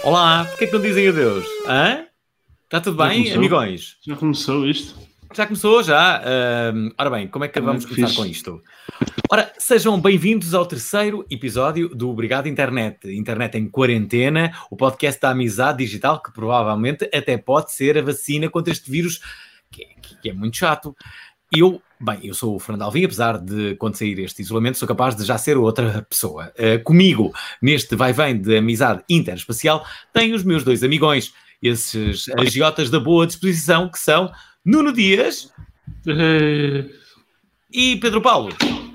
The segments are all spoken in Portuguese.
Olá, porquê é que não dizem adeus? Hã? Está tudo bem, amigões? Já começou isto? Já começou, já. Ora bem, como é que vamos começar com isto? Ora, sejam bem-vindos ao terceiro episódio do Obrigado Internet. Internet em quarentena, o podcast da amizade digital que provavelmente até pode ser a vacina contra este vírus que é muito chato. Eu sou o Fernando Alvim, apesar de, quando sair este isolamento, sou capaz de já ser outra pessoa. Comigo, neste vai-vem de amizade interespacial, tenho os meus dois amigões, esses agiotas da boa disposição, que são Nuno Dias e Pedro Paulo.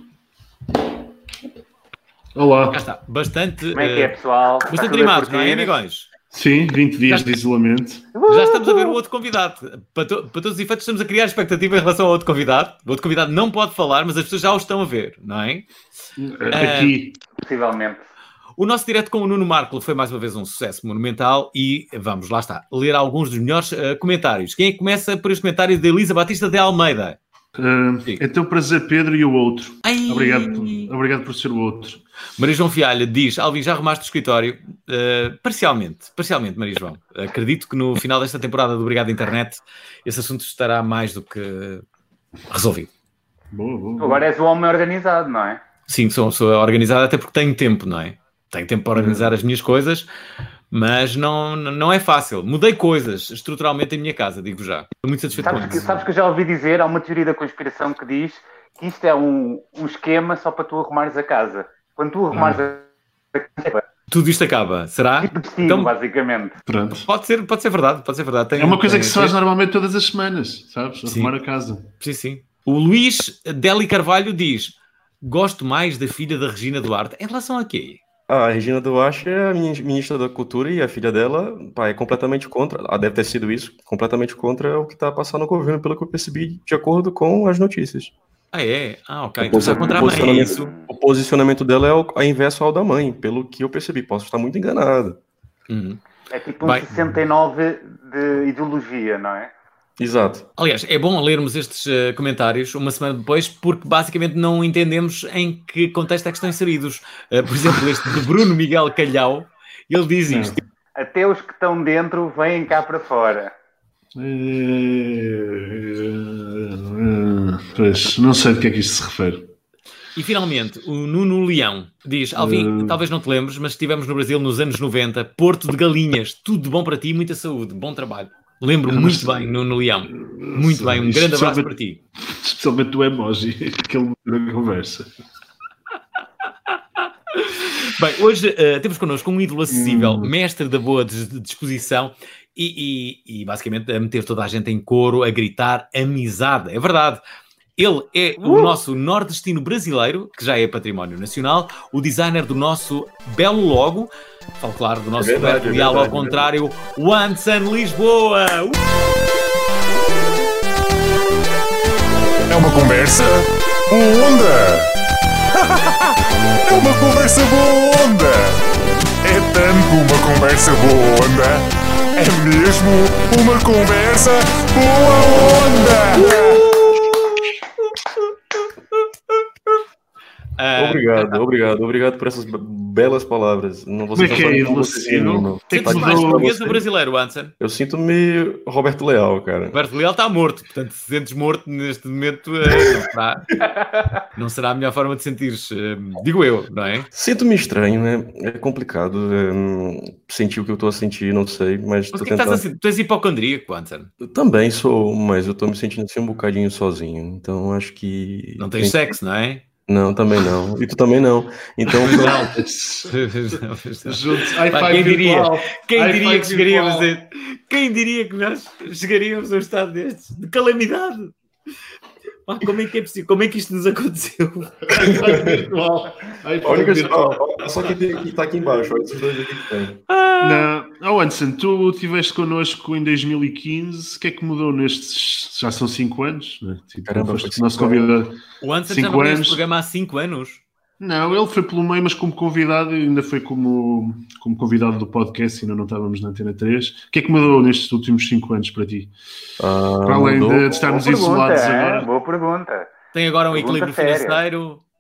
Olá. Cá está, bastante... Como é que é, pessoal? Bastante animados, não é, amigões? Sim, 20 dias de isolamento. Já estamos a ver o outro convidado. Para todos os efeitos, estamos a criar expectativa em relação ao outro convidado. O outro convidado não pode falar, mas as pessoas já o estão a ver, não é? Aqui. Possivelmente. O nosso direto com o Nuno Marco foi mais uma vez um sucesso monumental e vamos, lá está, ler alguns dos melhores comentários. Quem é que começa por este comentário de Elisa Batista de Almeida? É teu prazer, Pedro, e o outro. Ai. Obrigado por ser o outro. Maria João Fialha diz: Alvin, já arrumaste o escritório? Parcialmente, Maria João. Acredito que no final desta temporada do Obrigado Internet esse assunto estará mais do que resolvido. Boa. Agora és o homem organizado, não é? Sim, sou organizado até porque tenho tempo, não é? Tenho tempo para organizar as minhas coisas, mas não é fácil. Mudei coisas estruturalmente em minha casa, digo já. Estou muito satisfeito com isso. Sabes que eu já ouvi dizer, há uma teoria da conspiração que diz que isto é um esquema só para tu arrumares a casa. Quando tu arrumares a casa... Tudo isto acaba, será? Tipo destino, então, basicamente. Pronto. Pode ser verdade. É uma coisa que se faz normalmente todas as semanas, sabes? Arrumar a casa. Sim. O Luís Deli Carvalho diz: gosto mais da filha da Regina Duarte. Em relação a quê? A Regina Duarte é a ministra da Cultura e a filha dela é completamente contra, deve ter sido isso, completamente contra o que está passando no governo, pelo que eu percebi, de acordo com as notícias. Ah, é? Ah, ok. Então está contra a mãe, é isso? O posicionamento dela é inverso ao da mãe, pelo que eu percebi. Posso estar muito enganado. É tipo um 69 de ideologia, não é? Exato. Aliás, é bom lermos estes comentários uma semana depois, porque basicamente não entendemos em que contexto é que estão inseridos. Por exemplo, este de Bruno Miguel Calhau, ele diz isto. Até os que estão dentro vêm cá para fora. Pois, não sei de que é que isto se refere. E finalmente, o Nuno Leão diz: Alvin, talvez não te lembres, mas estivemos no Brasil nos anos 90, Porto de Galinhas, tudo de bom para ti, muita saúde, bom trabalho. Lembro-me muito bem, Nuno Leão. Muito bem, um grande abraço para ti. Especialmente do emoji, aquele na conversa. Bem, hoje temos connosco um ídolo acessível, mestre da boa disposição e basicamente a meter toda a gente em coro, a gritar amizade. É verdade. Ele é o nosso nordestino brasileiro, que já é património nacional, o designer do nosso belo logo, falo claro, do nosso Roberto Leal, ao contrário, o Anson Lisboa. É uma conversa boa onda. É uma conversa boa onda. É tanto uma conversa boa onda. É mesmo uma conversa boa onda. Obrigado por essas belas palavras. Não vou Como é que é, não. Sentes mais português ou brasileiro, Anson? Eu sinto-me Roberto Leal, cara. Roberto Leal está morto, portanto, se sentes morto neste momento, não será a melhor forma de sentir-se, digo eu, não é? Sinto-me estranho, né? É complicado sentir o que eu estou a sentir, não sei, mas o que estás a sentir? Tu és hipocondríaco, Anson? Eu também sou, mas eu estou me sentindo assim um bocadinho sozinho, então acho que... Não tens sexo, não é? Não, também não. E tu também não. Então, Quem diria que nós chegaríamos a um estado destes? De calamidade. Como é que é possível? Como é que isto nos aconteceu? Só que está aqui embaixo. Olha esses dois aqui que tem. Não, Anderson, tu estiveste connosco em 2015. O que é que mudou nestes... Já são 5 anos, né? Tipo, Caramba, nosso convidado. O Anderson já não neste programa há 5 anos. Não, ele foi pelo meio, mas como convidado, ainda foi como convidado do podcast, ainda não estávamos na Antena 3. O que é que mudou nestes últimos 5 anos para ti? Para além de estarmos isolados agora. Boa pergunta. Tem agora um equilíbrio financeiro.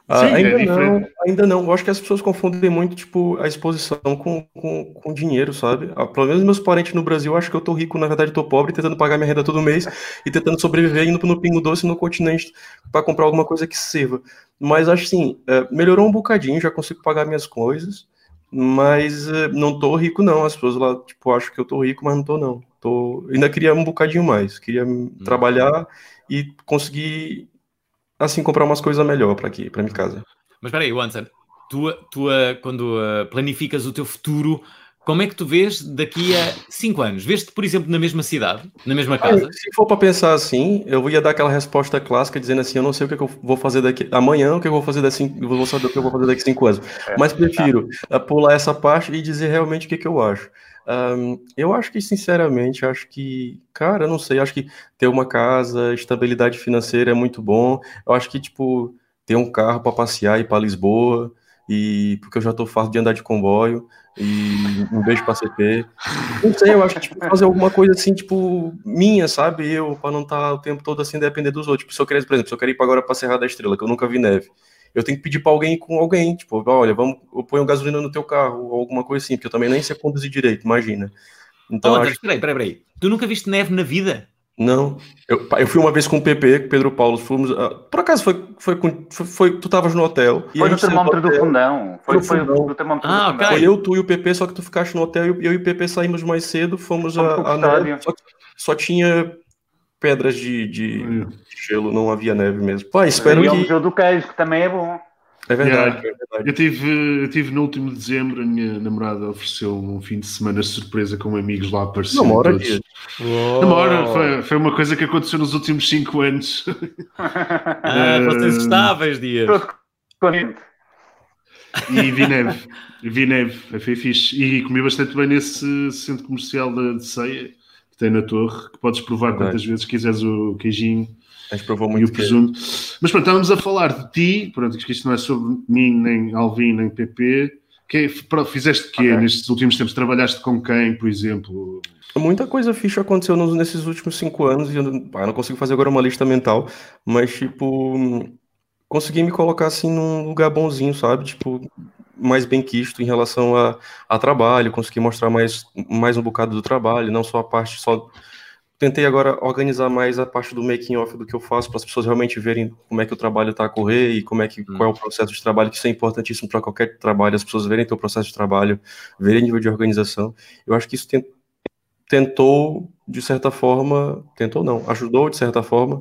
Sim, é diferente. Ainda não. Eu acho que as pessoas confundem muito, tipo, a exposição com dinheiro, sabe? Pelo menos meus parentes no Brasil acham que eu tô rico, na verdade eu tô pobre, tentando pagar minha renda todo mês e tentando sobreviver indo no Pingo Doce no continente para comprar alguma coisa que sirva. Mas acho assim, melhorou um bocadinho, já consigo pagar minhas coisas, mas não tô rico não. As pessoas lá, tipo, acham que eu tô rico, mas não tô não. Ainda queria um bocadinho mais, queria trabalhar e conseguir assim, comprar umas coisas melhor para aqui, para minha casa. Mas espera aí, Wanson, tu quando planificas o teu futuro, como é que tu vês daqui a 5 anos? Vês-te, por exemplo, na mesma cidade, na mesma casa? Se for para pensar assim, eu ia dar aquela resposta clássica dizendo assim, eu não sei o que eu vou fazer daqui amanhã, o que eu vou fazer eu vou saber o que eu vou fazer daqui a 5 anos. Mas prefiro pular essa parte e dizer realmente o que eu acho. Eu acho que, sinceramente, cara, eu não sei, acho que ter uma casa, estabilidade financeira é muito bom. Eu acho que, tipo, ter um carro para passear e ir para Lisboa, porque eu já tô farto de andar de comboio, e um beijo para CP. Não sei, eu acho que, tipo, fazer alguma coisa assim, tipo, minha, sabe? Para não estar o tempo todo assim, depender dos outros. Tipo, se eu querer, por exemplo, se eu quero ir agora pra Serra da Estrela, que eu nunca vi neve, eu tenho que pedir pra alguém com alguém, tipo, olha, eu ponho gasolina no teu carro, ou alguma coisa assim, porque eu também nem sei conduzir direito, imagina. Então, espera aí. Tu nunca viste neve na vida? Não. Eu fui uma vez com o PP, com o Pedro Paulo, fomos. Por acaso tu estavas no hotel. Foi no termómetro do fundão. Foi no termómetro do fundão. Okay. Foi eu, tu e o PP, só que tu ficaste no hotel e eu e o PP saímos mais cedo, fomos a neve. Só tinha pedras de gelo, não havia neve mesmo. Pá, espero que... E o Museu do Queijo, que também é bom. É verdade, é verdade. Eu tive no último dezembro, a minha namorada ofereceu um fim de semana de surpresa com amigos lá, apareceram todos. Namora, foi uma coisa que aconteceu nos últimos 5 anos. Vocês estáveis, Dias. E vi neve, foi fixe. E comi bastante bem nesse centro comercial de Ceia, que tem na Torre, que podes provar quantas vezes quiseres o queijinho. A gente provou muito e o presunto. Mas pronto, estávamos a falar de ti, pronto, que isto não é sobre mim, nem Alvin, nem PP. Fizeste o quê nestes últimos tempos? Trabalhaste com quem, por exemplo? Muita coisa fixe aconteceu nesses últimos 5 anos, e eu não consigo fazer agora uma lista mental, mas, tipo, consegui me colocar, assim, num lugar bonzinho, sabe? Tipo, mais bem quisto em relação a trabalho, consegui mostrar mais um bocado do trabalho, não só a parte só... Tentei agora organizar mais a parte do making off do que eu faço para as pessoas realmente verem como é que o trabalho está a correr e qual é o processo de trabalho, que isso é importantíssimo para qualquer trabalho, as pessoas verem teu processo de trabalho, verem nível de organização. Eu acho que isso tentou, de certa forma, ajudou de certa forma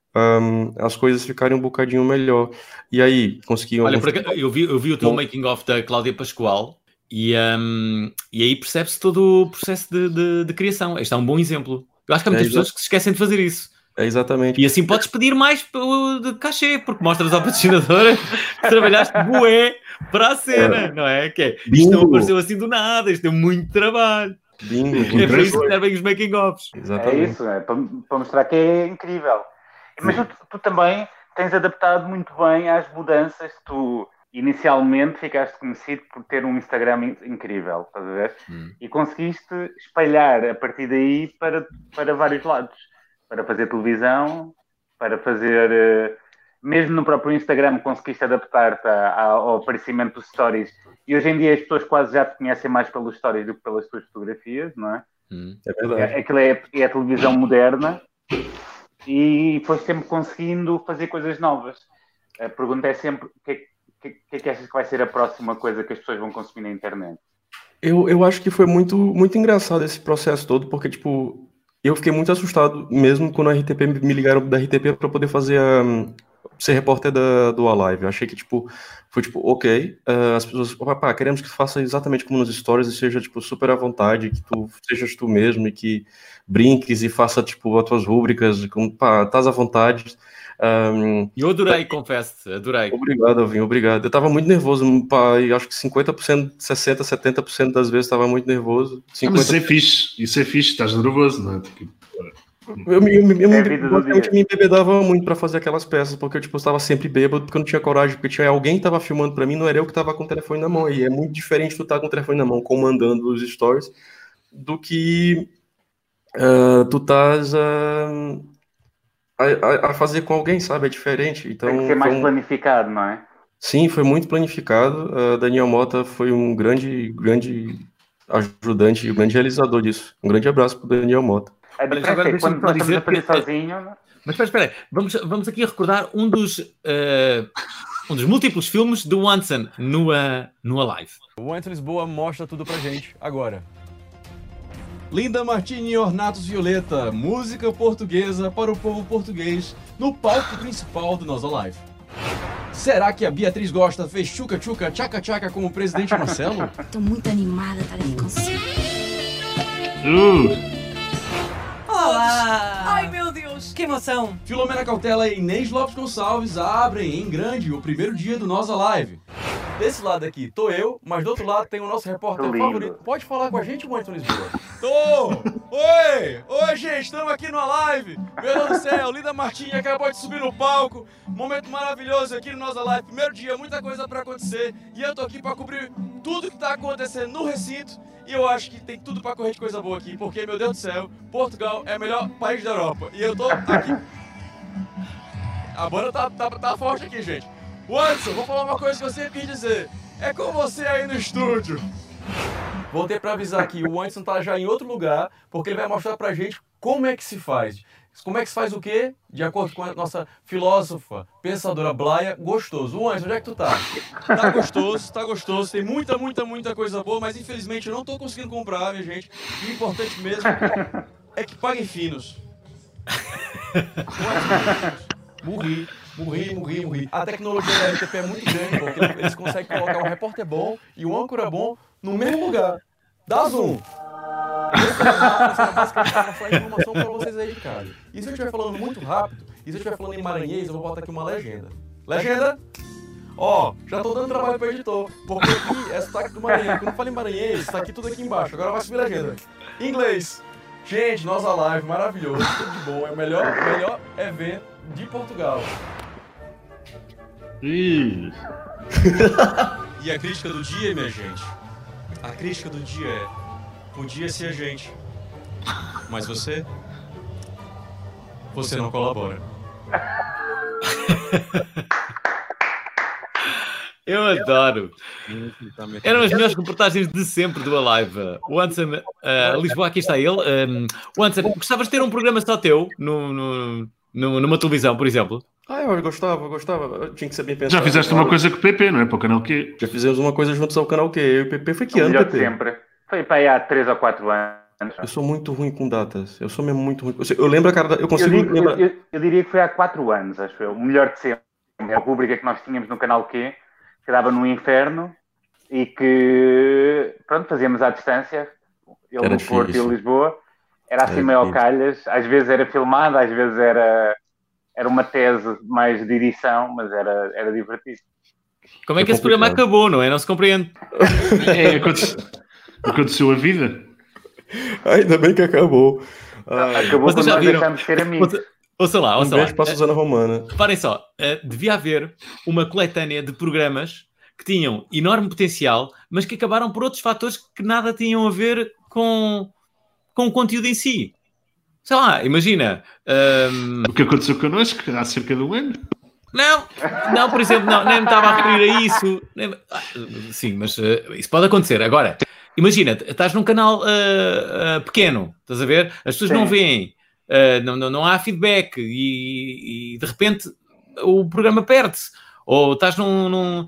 as coisas ficarem um bocadinho melhor. E aí, consegui... Olha, eu vi o teu making off da Cláudia Pascoal e aí percebe-se todo o processo de criação. Este é um bom exemplo. Eu acho que há muitas pessoas que se esquecem de fazer isso. É exatamente. E assim podes pedir mais de cachê, porque mostras ao patrocinador que trabalhaste bué para a cena, não é? Isto não apareceu assim do nada, isto é muito trabalho. Bingo. É para isso que servem os making-offs. É isso, para mostrar que é incrível. Mas tu também tens adaptado muito bem às mudanças. Tu inicialmente ficaste conhecido por ter um Instagram incrível, estás a ver? E conseguiste espalhar a partir daí para vários lados. Para fazer televisão, para fazer... mesmo no próprio Instagram conseguiste adaptar-te ao aparecimento dos stories. E hoje em dia as pessoas quase já te conhecem mais pelos stories do que pelas tuas fotografias, não é? É verdade. Aquilo é a televisão moderna e foi sempre conseguindo fazer coisas novas. A pergunta é sempre o que é que achas que vai ser a próxima coisa que as pessoas vão consumir na internet? Eu acho que foi muito, muito engraçado esse processo todo, porque, tipo, eu fiquei muito assustado mesmo quando a RTP me ligaram da RTP para poder fazer ser repórter do Alive. Eu achei que, tipo, foi tipo, ok, as pessoas, queremos que tu faça exatamente como nos stories e seja, tipo, super à vontade, que tu sejas tu mesmo e que brinques e faça, tipo, as tuas rúbricas, estás à vontade. Eu adorei, confesso-te, adorei. Obrigado, Alvin, obrigado. Eu tava muito nervoso, e acho que 50%, 60%, 70% das vezes tava muito nervoso. 50%... Mas isso é fixe, estás nervoso, não é? Eu me embebedava muito pra fazer aquelas peças, porque eu, tipo, estava sempre bêbado, porque eu não tinha coragem, porque tinha alguém que tava filmando pra mim, não era eu que tava com o telefone na mão, e é muito diferente tu estar com o telefone na mão, comandando os stories, do que tu estás a fazer com alguém, sabe? É diferente. Então, tem que ser mais planificado, não é? Sim, foi muito planificado. Daniel Mota foi um grande ajudante e um grande realizador disso. Um grande abraço para o Daniel Mota. Agora quando nós estamos a fazer sozinho... Mas espera aí, vamos aqui recordar um dos múltiplos filmes do Onsen no Alive. O Onsen Lisboa mostra tudo pra gente agora. Linda Martini e Ornatos Violeta, música portuguesa para o povo português no palco principal do Nós Alive. Será que a Beatriz Gosta fez chuca-chuca, tchaca-tchaca com o presidente Marcelo? Tô muito animada para aqui consigo. Olá! Ai, meu Deus, que emoção! Filomena Cautela e Inês Lopes Gonçalves abrem em grande o primeiro dia do Nós Alive. Desse lado aqui tô eu, mas do outro lado tem o nosso repórter favorito. Pode falar com a gente, Wellington Lisboa? Tô! Oi! Oi, gente, estamos aqui no Alive. Meu Deus do céu, Linda Martini acabou de subir no palco. Momento maravilhoso aqui no Nós Alive. Primeiro dia, muita coisa pra acontecer. E eu tô aqui pra cobrir tudo que tá acontecendo no recinto. E eu acho que tem tudo pra correr de coisa boa aqui, porque, meu Deus do céu, Portugal é o melhor país da Europa. E eu tô aqui. A banda tá forte aqui, gente. Watson, vou falar uma coisa que eu sempre quis dizer. É com você aí no estúdio. Voltei pra avisar aqui, o Watson tá já em outro lugar, porque ele vai mostrar pra gente como é que se faz. Como é que se faz o quê? De acordo com a nossa filósofa, pensadora Blaia, gostoso. Watson, onde é que tu tá? Tá gostoso. Tem muita coisa boa, mas infelizmente eu não tô conseguindo comprar, minha gente. O importante mesmo é que paguem finos. Morri. A tecnologia da RTP é muito grande, porque eles conseguem colocar um repórter bom e um âncora bom no mesmo lugar. Dá zoom! Esse é basicamente para falar informação para vocês aí de casa. E se eu estiver falando muito rápido, e se eu estiver falando em maranhês, eu vou botar aqui uma legenda. Legenda? Ó, já tô dando trabalho para o editor, porque aqui é sotaque do Maranhão. Quando eu falo em maranhês, tá aqui tudo aqui embaixo. Agora vai subir legenda. Inglês. Gente, Nós Alive, maravilhoso, tudo de bom. É o melhor evento de Portugal. E a crítica do dia, minha gente? A crítica do dia é: podia ser a gente, mas você não colabora. Eu adoro. Eram as melhores reportagens de sempre do Alive. O Anson, Lisboa, aqui está ele. O Anson, gostavas de ter um programa só teu numa televisão, por exemplo? Eu gostava. Eu tinha que ser bem pensado. Já fizeste uma coisa com o PP, não é? Para o Canal Q. Já fizemos uma coisa juntos ao Canal Q. Eu e o PP foi que ano, melhor de sempre. Foi para aí há 3 ou 4 anos. Eu sou muito ruim com datas. Eu sou mesmo muito ruim. Eu lembro a cara da... Eu consigo lembrar... Eu diria que foi há 4 anos, acho eu. O melhor de sempre. A rubrica que nós tínhamos no Canal Q, que dava no Inferno e que, pronto, fazíamos à distância. Ele no Porto e Lisboa. Era assim meio ao calhas. Às vezes era filmado, às vezes era uma tese mais de edição, mas era divertido. Como é que esse programa acabou, não é? Não se compreende. Aconteceu a vida. Ainda bem que acabou. Acabou quando nós deixámos de ser amigos. Ouça lá. Beijo para a Susana Romana. Reparem só, devia haver uma coletânea de programas que tinham enorme potencial, mas que acabaram por outros fatores que nada tinham a ver com o conteúdo em si. Sei lá, imagina... O que aconteceu connosco há cerca de um ano? Não, por exemplo, nem me estava a referir a isso. Sim, mas isso pode acontecer. Agora, imagina, estás num canal pequeno, estás a ver? As pessoas não veem, não há feedback e de repente o programa perde-se. Ou estás num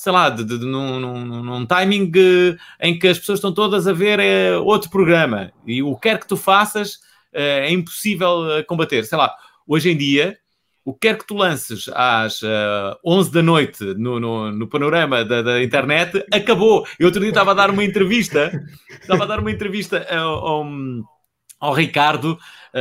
timing em que as pessoas estão todas a ver outro programa e o que quer que tu faças é impossível combater. Sei lá, hoje em dia, o que quer que tu lances às 11 da noite no panorama da internet, acabou. Eu outro dia estava a dar uma entrevista ao Ricardo,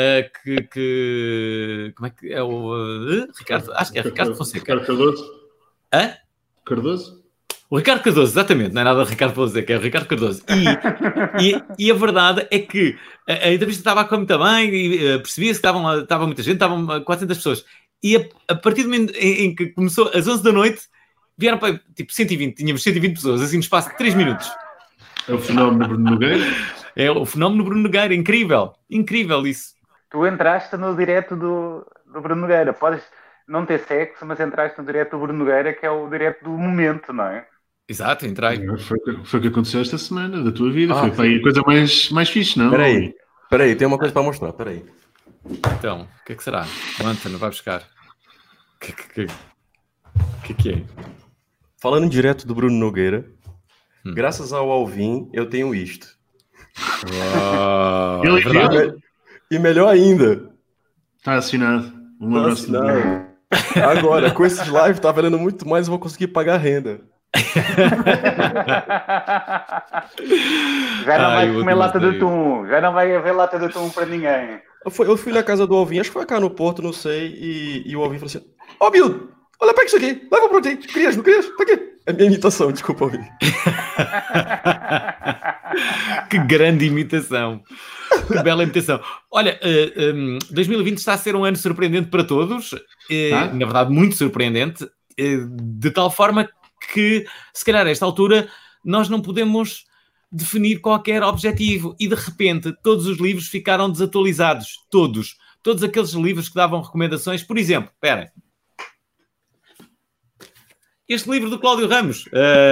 como é que é o... Ricardo, acho que é Ricardo Fonseca. Ricardo Cardoso? Hã? Cardoso? O Ricardo Cardoso, exatamente, não é nada de Ricardo Fonseca, que é o Ricardo Cardoso. E a verdade é que a entrevista estava a correr muito bem e percebia-se que estava muita gente, estavam 400 pessoas. E a partir do momento em que começou, às 11 da noite, vieram para tipo 120, tínhamos 120 pessoas, assim no espaço de 3 minutos. É o fenómeno Bruno Nogueira? É o fenómeno Bruno Nogueira, incrível isso. Tu entraste no direto do Bruno Nogueira, não ter sexo, mas entraste no direto do Bruno Nogueira, que é o direto do momento, não é? Exato, entrei. Foi o que aconteceu esta semana, da tua vida. Foi para aí a coisa mais fixe, não? Peraí, tem uma coisa para mostrar, peraí. Então, o que é que será? O Anthony vai buscar. O que é? Falando direto do Bruno Nogueira, graças ao Alvin, eu tenho isto. E melhor ainda. Está assinado. Um abraço. Agora, com esses lives, tá valendo muito mais, eu vou conseguir pagar a renda. Já não vai comer lata de atum. Já não vai haver lata de atum para ninguém. Eu fui na casa do Alvin, acho que foi cá no Porto, não sei, e o Alvin falou assim: ó, Bill, olha, pega isso aqui, leva para ti. Crias, não crias? Tá aqui. É minha imitação, desculpa, Alvin. Que grande imitação. Que bela imitação. Olha, 2020 está a ser um ano surpreendente para todos. Na verdade, muito surpreendente. De tal forma que, se calhar, a esta altura, nós não podemos definir qualquer objetivo. E, de repente, todos os livros ficaram desatualizados. Todos. Todos aqueles livros que davam recomendações. Por exemplo, esperem. Este livro do Cláudio Ramos.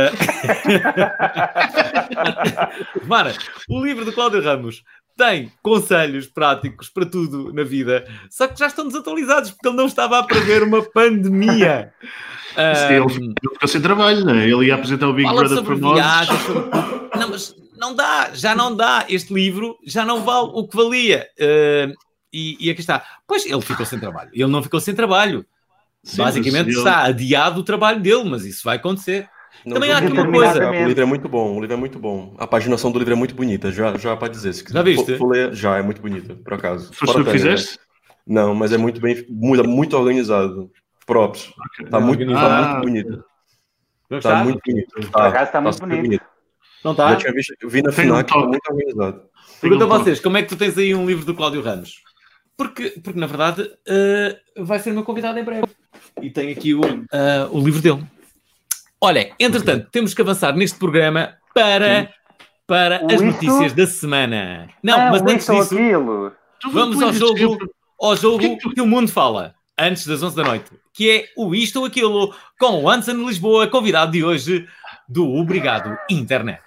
Mara, o livro do Cláudio Ramos tem conselhos práticos para tudo na vida, só que já estão desatualizados porque ele não estava a prever uma pandemia. Ele ficou sem trabalho, não é? Ele ia apresentar o Big Brother para nós. Não, mas não dá, já não dá. Este livro já não vale o que valia. E aqui está. Pois, ele ficou sem trabalho. Ele não ficou sem trabalho. Sim, basicamente está adiado o trabalho dele, mas isso vai acontecer. Não, também há aqui uma coisa. O livro é muito bom, A paginação do livro é muito bonita, já para dizer. Se já viste? Já é muito bonita, por acaso. Foi tu que fizeste? Não, mas é muito bem, muito organizado. Props. Está muito bonito. Está muito bonito. Por acaso está muito bonito. Não está? Já tinha visto, vi na FNAC, está muito organizado. Pergunto a vocês, como é que tu tens aí um livro do Cláudio Ramos? Porque na verdade, vai ser meu convidado em breve. E tem aqui o livro dele. Olha, entretanto, temos que avançar neste programa para as notícias da semana. Não, mas antes disso, vamos ao jogo que o mundo fala, antes das 11 da noite, que é o Isto ou Aquilo, com o Anson Lisboa, convidado de hoje do Obrigado Internet.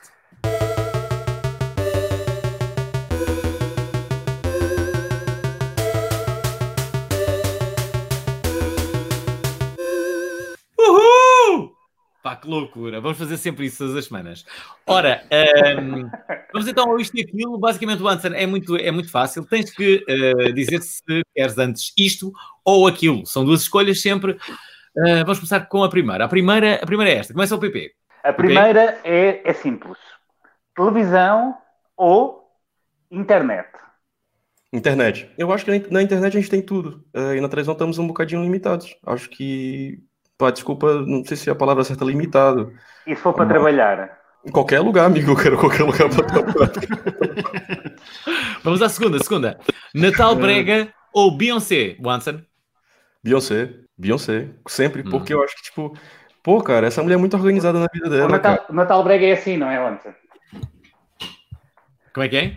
Pá, que loucura. Vamos fazer sempre isso todas as semanas. Ora, vamos então ao Isto e Aquilo. Basicamente, o Anson é muito fácil. Tens que dizer se queres antes isto ou aquilo. São duas escolhas sempre. Vamos começar com a primeira. A primeira é esta. Começa o PP. A primeira é simples. Televisão ou internet? Internet. Eu acho que na internet a gente tem tudo. E na televisão estamos um bocadinho limitados. Acho que... desculpa, não sei se a palavra certa é limitado. E se for para trabalhar? Em qualquer lugar, amigo. Eu quero qualquer lugar para trabalhar. Vamos à segunda. Natal Brega ou Beyoncé, Wanson? Beyoncé. Sempre, porque eu acho que, tipo... Pô, cara, essa mulher é muito organizada na vida dela. O Natal Brega é assim, não é, Wanson? Como é que é?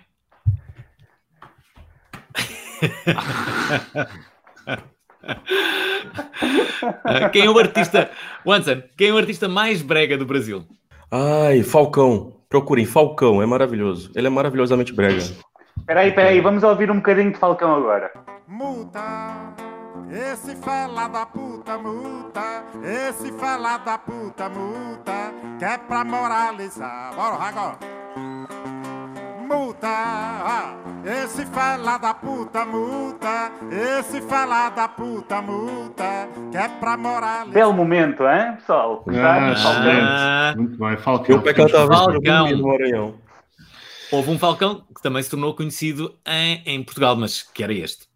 Quem é o artista, Wanson, quem é o artista mais brega do Brasil? Ai, Falcão. Procurem, Falcão, é maravilhoso. Ele é maravilhosamente brega. Espera aí, vamos ouvir um bocadinho de Falcão agora. Multa, esse fela da puta multa, esse fela da puta multa, que é pra moralizar. Bora agora. Multa, esse fela da puta multa, esse fela da puta multa, que é pra moralizar. Belo momento, hein, pessoal? Muito bem, Falcão. Falcão. Houve um Falcão que também se tornou conhecido em Portugal, mas que era este.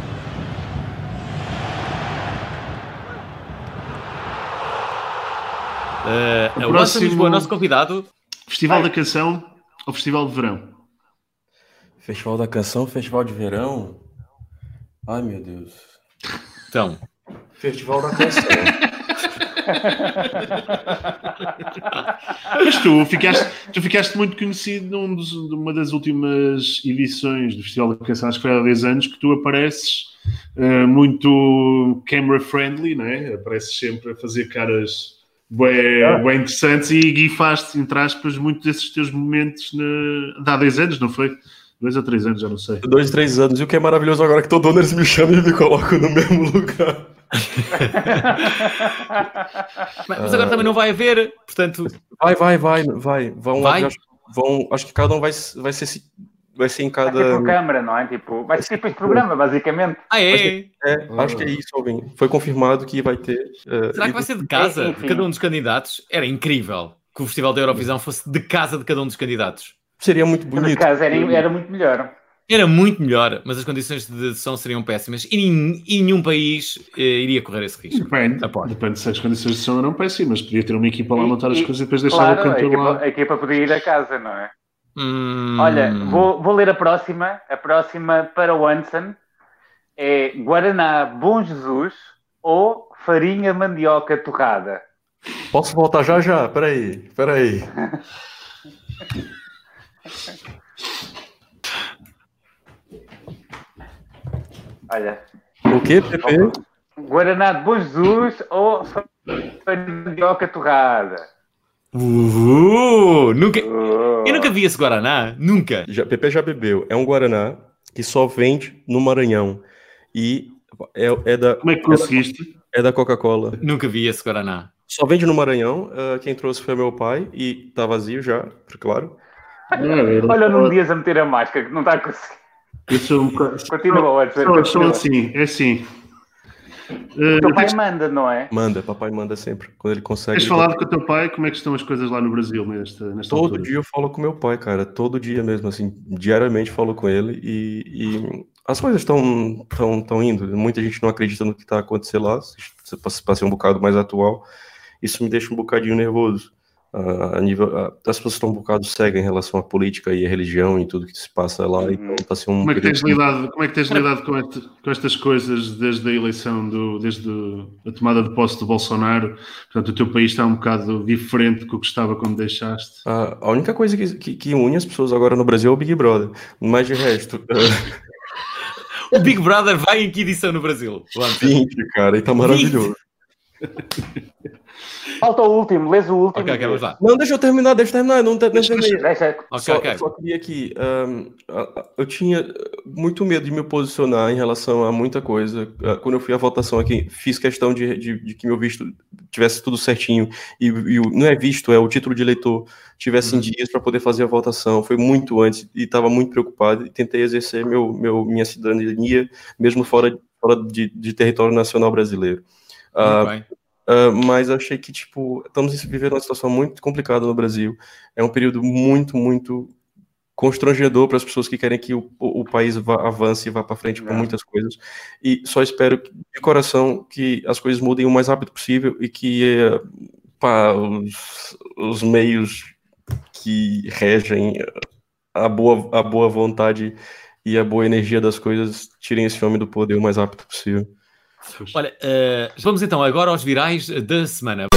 O Anson Lisboa, nosso convidado. Festival da Canção ou Festival de Verão? Festival da Canção, Festival de Verão? Ai, meu Deus. Então. Festival da Canção. Mas tu ficaste muito conhecido numa das últimas edições do Festival da Canção, acho que foi há 10 anos, que tu apareces muito camera friendly, não é? Apareces sempre a fazer caras bem interessantes e guifaste, entre aspas, muito desses teus momentos há 10 anos, não foi? 2 ou 3 anos, já não sei. 2, 3 anos. E o que é maravilhoso agora é que todo ano eles me chamam e me colocam no mesmo lugar. Mas agora também não vai haver, portanto... Vai. Acho que cada um vai ser em cada... Vai ser por câmara, não é? Tipo, vai ser tipo este programa, basicamente. Acho que é isso, alguém. Foi confirmado que vai ter... Será que vai ser de casa de cada um dos candidatos? Era incrível que o Festival da Eurovisão fosse de casa de cada um dos candidatos. Seria muito bonito. De casa era muito melhor. Era muito melhor, mas as condições de som seriam péssimas e nenhum país iria correr esse risco. Depende se as condições de som eram péssimas. Podia ter uma equipa lá a montar as coisas e depois deixar o cantor lá. A equipa podia ir a casa, não é? Olha, vou ler a próxima. A próxima para o Anson é Guaraná Bom Jesus ou farinha mandioca torrada. Posso voltar já? Peraí. Olha. O que, Pepe? Guaraná de Bom Jesus ou farinha mandioca torrada? Eu nunca vi esse Guaraná, nunca. Pepe já bebeu. É um Guaraná que só vende no Maranhão. E é da... Como é que conseguiste? É da Coca-Cola. Nunca vi esse Guaraná. Só vende no Maranhão. Quem trouxe foi meu pai e tá vazio já, claro. Olha o Nuno Dias a meter a máscara, que não está a conseguir. Continua, só assim, é assim. O teu pai manda, não é? Manda, papai manda sempre. Quando ele consegue. Tens falado com o teu pai? Como é que estão as coisas lá no Brasil nesta Todo altura? dia eu falo com meu pai, cara. Todo dia mesmo, assim. Diariamente falo com ele e as coisas estão indo. Muita gente não acredita no que está acontecendo lá. Se ser um bocado mais atual, isso me deixa um bocadinho nervoso. As pessoas estão um bocado cegas em relação à política e à religião e tudo que se passa lá. Então tá sendo como é que tens lidado com estas coisas desde a eleição, desde a tomada de posse do Bolsonaro? Portanto, o teu país está um bocado diferente do que estava quando deixaste. A única coisa que une as pessoas agora no Brasil é o Big Brother. Mas de resto... O Big Brother vai em que edição no Brasil? 20, cara, e tá maravilhoso. Falta o último, lês o último. Ok, vamos lá. Não, deixa eu terminar. Não terminei. Só queria que... eu tinha muito medo de me posicionar em relação a muita coisa. Quando eu fui à votação aqui, fiz questão de que meu visto tivesse tudo certinho. E não é visto, é o título de eleitor. Tivesse em dias para poder fazer a votação. Foi muito antes e estava muito preocupado. E tentei exercer minha cidadania, mesmo fora de território nacional brasileiro. Mas achei que, estamos vivendo uma situação muito complicada no Brasil. É um período muito, muito constrangedor para as pessoas que querem que o país avance e vá para frente com muitas coisas. E só espero, de coração, que as coisas mudem o mais rápido possível e que os meios que regem a boa vontade e a boa energia das coisas tirem esse homem do poder o mais rápido possível. Olha, vamos então agora aos virais da semana.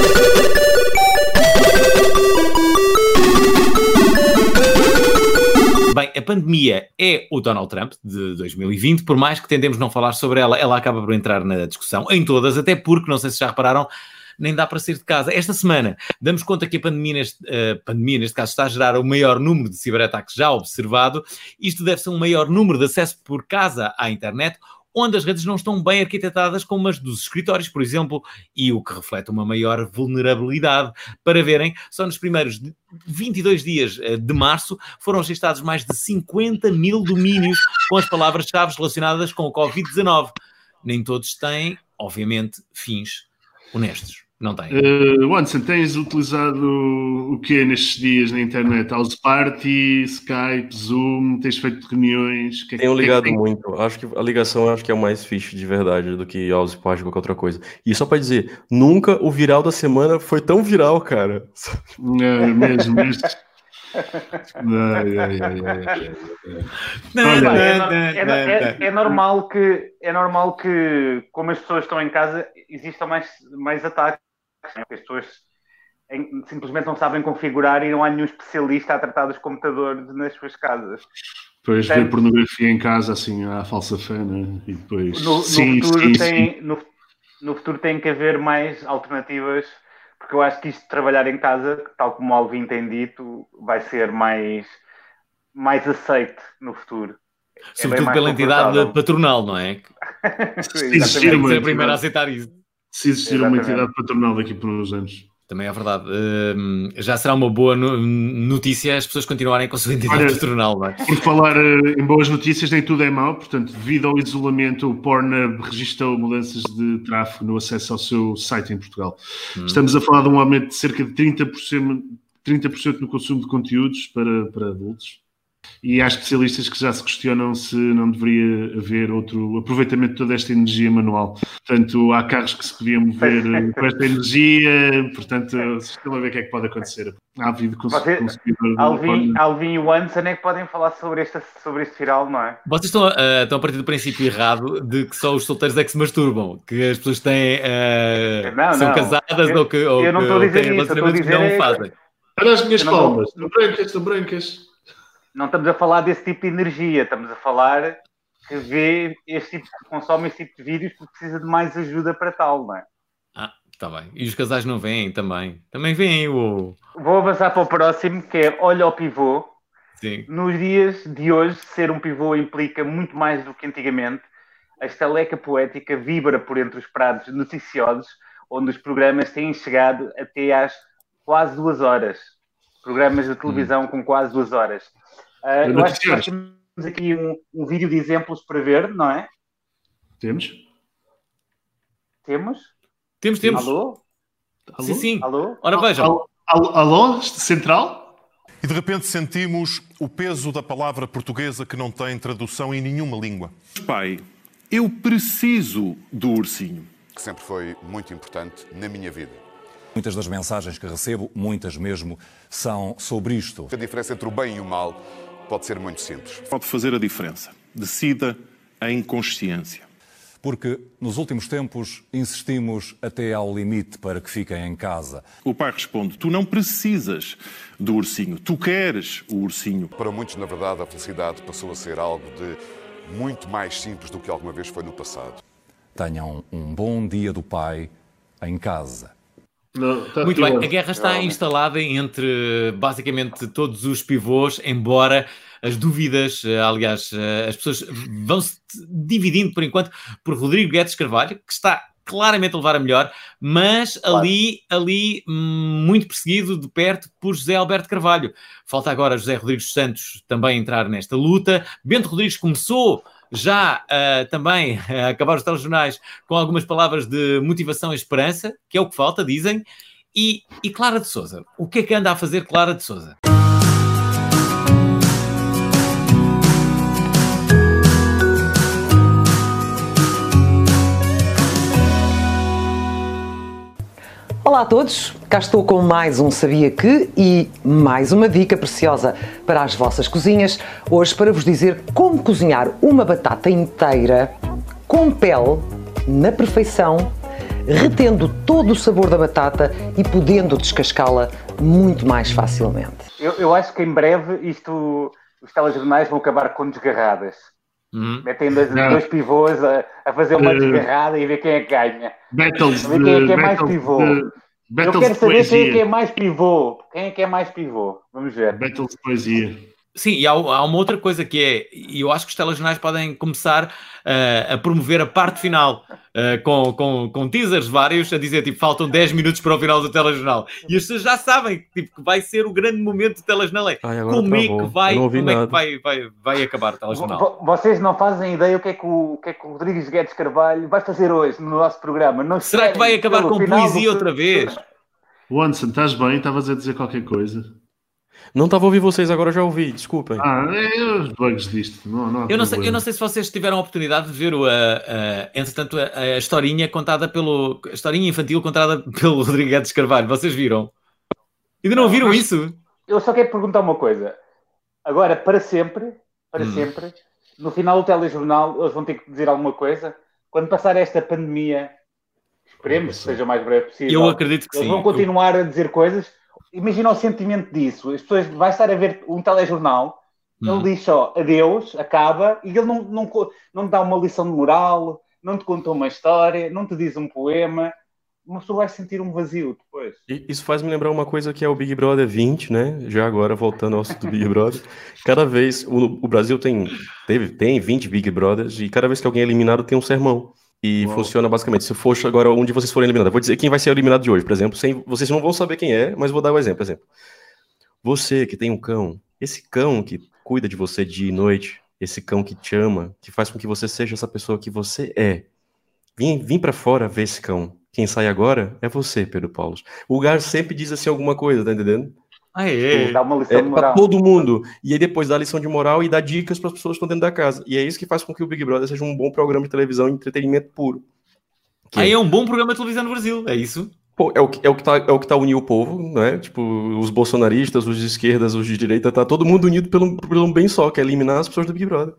Bem, a pandemia é o Donald Trump de 2020, por mais que tendemos não falar sobre ela acaba por entrar na discussão, em todas, até porque, não sei se já repararam, nem dá para sair de casa. Esta semana damos conta que a pandemia, neste caso, está a gerar o maior número de ciberataques já observado. Isto deve-se a um maior número de acesso por casa à internet, onde as redes não estão bem arquitetadas como as dos escritórios, por exemplo, e o que reflete uma maior vulnerabilidade. Para verem, só nos primeiros 22 dias de março foram registados mais de 50 mil domínios com as palavras-chave relacionadas com o Covid-19. Nem todos têm, obviamente, fins honestos. Não tem. Watson, tens utilizado o quê nestes dias na internet? House Party, Skype, Zoom, tens feito reuniões? Tenho ligado muito. Acho que a ligação é o mais fixe de verdade do que House Party ou qualquer outra coisa. E só para dizer, nunca o viral da semana foi tão viral, cara. Mesmo. É normal que, como as pessoas estão em casa, existam mais ataques. As pessoas simplesmente não sabem configurar e não há nenhum especialista a tratar dos computadores nas suas casas. Depois ver pornografia em casa, assim, à falsa fé, né? E depois... No futuro tem que haver mais alternativas, porque eu acho que isto de trabalhar em casa, tal como o Alvin tem dito, vai ser mais aceite no futuro. Sobretudo pela entidade patronal, não é? Se existir uma a primeira a aceitar isso. Se existir uma entidade patronal daqui por uns anos. Também é verdade. Já será uma boa notícia as pessoas continuarem com a sua entidade patronal. Não é? Por falar em boas notícias, nem tudo é mau. Portanto, devido ao isolamento, o Pornhub registrou mudanças de tráfego no acesso ao seu site em Portugal. Estamos a falar de um aumento de cerca de 30% no consumo de conteúdos para adultos. E há especialistas que já se questionam se não deveria haver outro aproveitamento de toda esta energia manual. Portanto, há carros que se podiam mover com esta energia, portanto, estão a ver o que é que pode acontecer. Há havido consumidor... Alvin e o Anderson é que podem falar sobre este viral, não é? Vocês estão a partir do princípio errado de que só os solteiros é que se masturbam, que as pessoas têm, são casadas ou que têm relacionamentos que não fazem. Olha as minhas palmas, estão brancas. Não estamos a falar desse tipo de energia, estamos a falar que consome este tipo de vídeos porque precisa de mais ajuda para tal, não é? Está bem. E os casais não vêm também? Também vêm o... Vou avançar para o próximo, que é olha ao pivô. Sim. Nos dias de hoje, ser um pivô implica muito mais do que antigamente. A estaleca poética vibra por entre os prados noticiosos, onde os programas têm chegado até às quase 2 horas. Programas de televisão com quase 2 horas. Eu acho que nós temos aqui um vídeo de exemplos para ver, não é? Temos? Temos. Alô? Sim. Alô? Ora, vejam. Alô? Central? E de repente sentimos o peso da palavra portuguesa que não tem tradução em nenhuma língua. Pai, eu preciso do ursinho. Que sempre foi muito importante na minha vida. Muitas das mensagens que recebo, muitas mesmo, são sobre isto. A diferença entre o bem e o mal pode ser muito simples. Pode fazer a diferença. Decida em consciência. Porque nos últimos tempos insistimos até ao limite para que fiquem em casa. O pai responde, tu não precisas do ursinho, tu queres o ursinho. Para muitos, na verdade, a felicidade passou a ser algo de muito mais simples do que alguma vez foi no passado. Tenham um bom dia do pai em casa. Muito bem, a guerra está instalada entre basicamente todos os pivôs, embora as dúvidas, aliás, as pessoas vão-se dividindo por enquanto por Rodrigo Guedes Carvalho, que está claramente a levar a melhor, mas ali muito perseguido de perto por José Alberto Carvalho. Falta agora José Rodrigues Santos também entrar nesta luta. Bento Rodrigues começou já também a acabar os telejornais com algumas palavras de motivação e esperança, que é o que falta, dizem. E Clara de Sousa? O que é que anda a fazer Clara de Sousa? Olá a todos, cá estou com mais um Sabia Que e mais uma dica preciosa para as vossas cozinhas. Hoje para vos dizer como cozinhar uma batata inteira com pele na perfeição, retendo todo o sabor da batata e podendo descascá-la muito mais facilmente. Eu acho que em breve os telejornais vão acabar com desgarradas. Metem dois pivôs a fazer uma desgarrada e ver quem é que ganha. Battles ver quem é que é mais pivô. Eu quero saber quem é que é mais pivô. Quem é que é mais pivô? Vamos ver. Battles de poesia. Sim, e há uma outra coisa que é, e eu acho que os telejornais podem começar a promover a parte final, com teasers vários, a dizer, tipo, faltam 10 minutos para o final do telejornal. E as pessoas já sabem, tipo, que vai ser o grande momento do telejornal. Como é que vai acabar o telejornal? Vocês não fazem ideia o que é que o Rodrigues Guedes Carvalho vai fazer hoje no nosso programa. Não Será que vai acabar com poesia outra vez? Wanson, estás bem? Estavas a dizer qualquer coisa? Não estava a ouvir vocês, agora já ouvi, desculpem. Os bugs disto. Não eu não sei se vocês tiveram a oportunidade de ver entretanto, a historinha a historinha infantil contada pelo Rodrigo Guedes Carvalho. Vocês viram? Ainda não viram isso? Eu só quero perguntar uma coisa. Agora, para sempre, no final do telejornal, eles vão ter que dizer alguma coisa. Quando passar esta pandemia, esperemos que seja o mais breve possível. Eu acredito que eles vão continuar a dizer coisas. Imagina o sentimento disso. As pessoas vai estar a ver um telejornal Ele diz só adeus, acaba, e ele não te dá uma lição de moral, não te conta uma história, não te diz um poema. Uma pessoa vai sentir um vazio depois. Isso faz me lembrar uma coisa que é o Big Brother 20, né? Já agora, voltando ao assunto do Big Brother. Cada vez, o Brasil tem 20 Big Brothers, e cada vez que alguém é eliminado tem um sermão. E funciona basicamente, se for agora um de vocês forem eliminados, eu vou dizer quem vai ser eliminado de hoje, por exemplo, vocês não vão saber quem é, mas vou dar um exemplo. Você que tem um cão, esse cão que cuida de você dia e noite, esse cão que te ama, que faz com que você seja essa pessoa que você é. Vim pra fora ver esse cão. Quem sai agora é você, Pedro Paulo. O lugar sempre diz assim alguma coisa, tá entendendo? Dá uma lição de moral. Pra todo mundo. E aí depois dá lição de moral e dá dicas para as pessoas que estão dentro da casa. E é isso que faz com que o Big Brother seja um bom programa de televisão e entretenimento puro. Aí é um bom programa de televisão no Brasil, é isso? Pô, é o que tá unindo o povo, né? Tipo, os bolsonaristas, os de esquerdas, os de direita, tá todo mundo unido pelo um bem só, que é eliminar as pessoas do Big Brother.